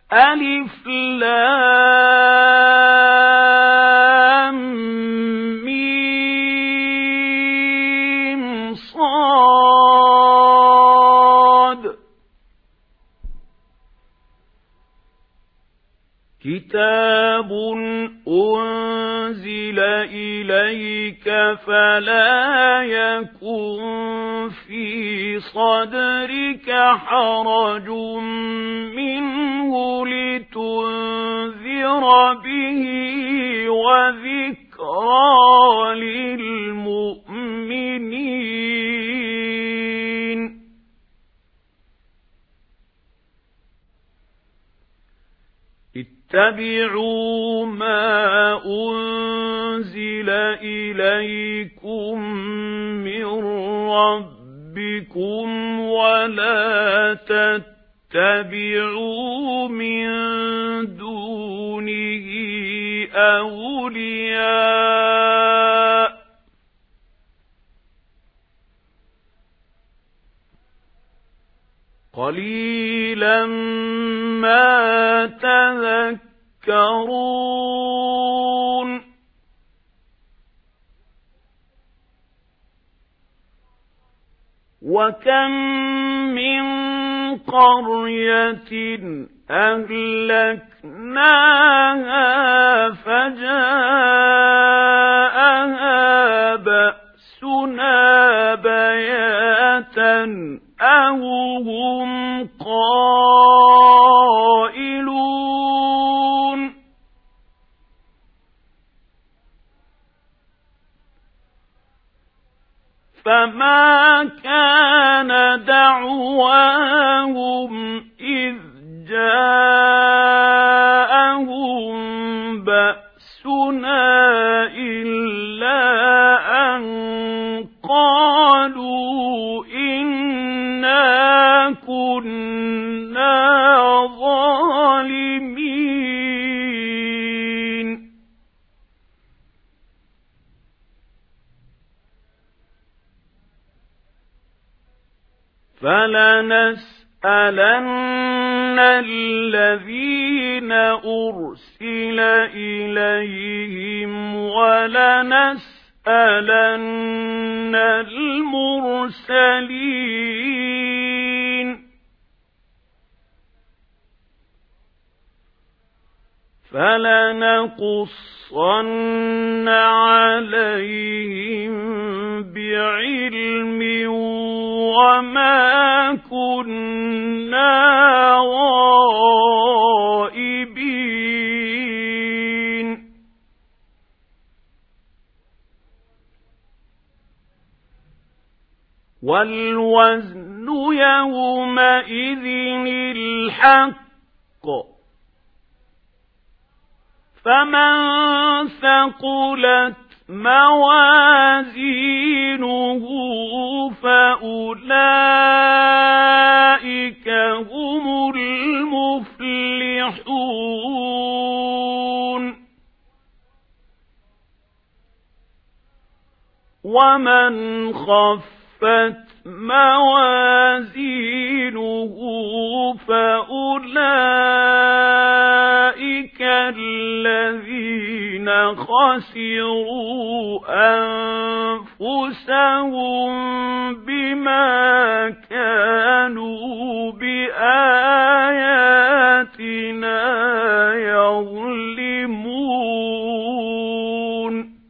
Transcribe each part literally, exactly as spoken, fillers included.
ألف لام ميم صاد كتاب أنزل إليك فلا يكن في صدرك حرج منه لتنذر به وذكرى للمؤمنين اتبعوا ما أنزل إليكم من ربكم ولا تتبعوا من دونه أولياء قليلا ما تذكرون وكم من قرية أهلكناها فجاءها بأسنا بياتا أو هم قائلون فما كان دعواهم إذ جاءهم بأسنا إلا أن قالوا إنا كنا ظالمين فلنسألن الذين أرسل إليهم ولنسألن المرسلين فلنقصن عليهم بعلم وما كنا غائبين والوزن يومئذ الحق فمن ثقلت موازينه فأولئك هم المفلحون ومن خفت موازينه فأولئك الذين خسروا أنفسهم بما كانوا بآياتنا يظلمون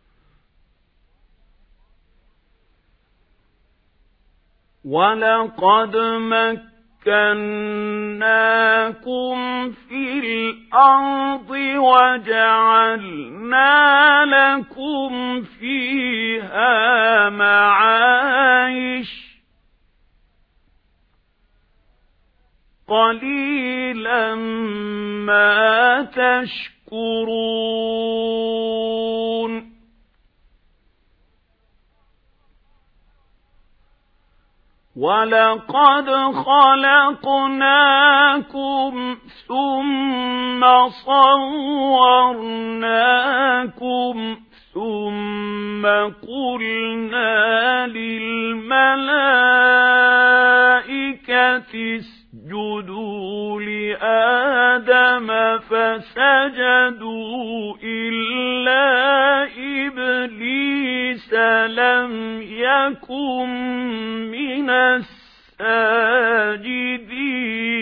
ولقد مكناكم في الأرض وجعلنا لكم فيها معايش قليلا ما تشكرون وَلَقَدْ خَلَقْنَاكُمْ ثُمَّ صَوَّرْنَاكُمْ ثُمَّ قُلْنَا لِلْمَلَائِكَةِ اسْجُدُوا لِآدَمَ فسجدوا إلا إبليس لم يكن من الساجدين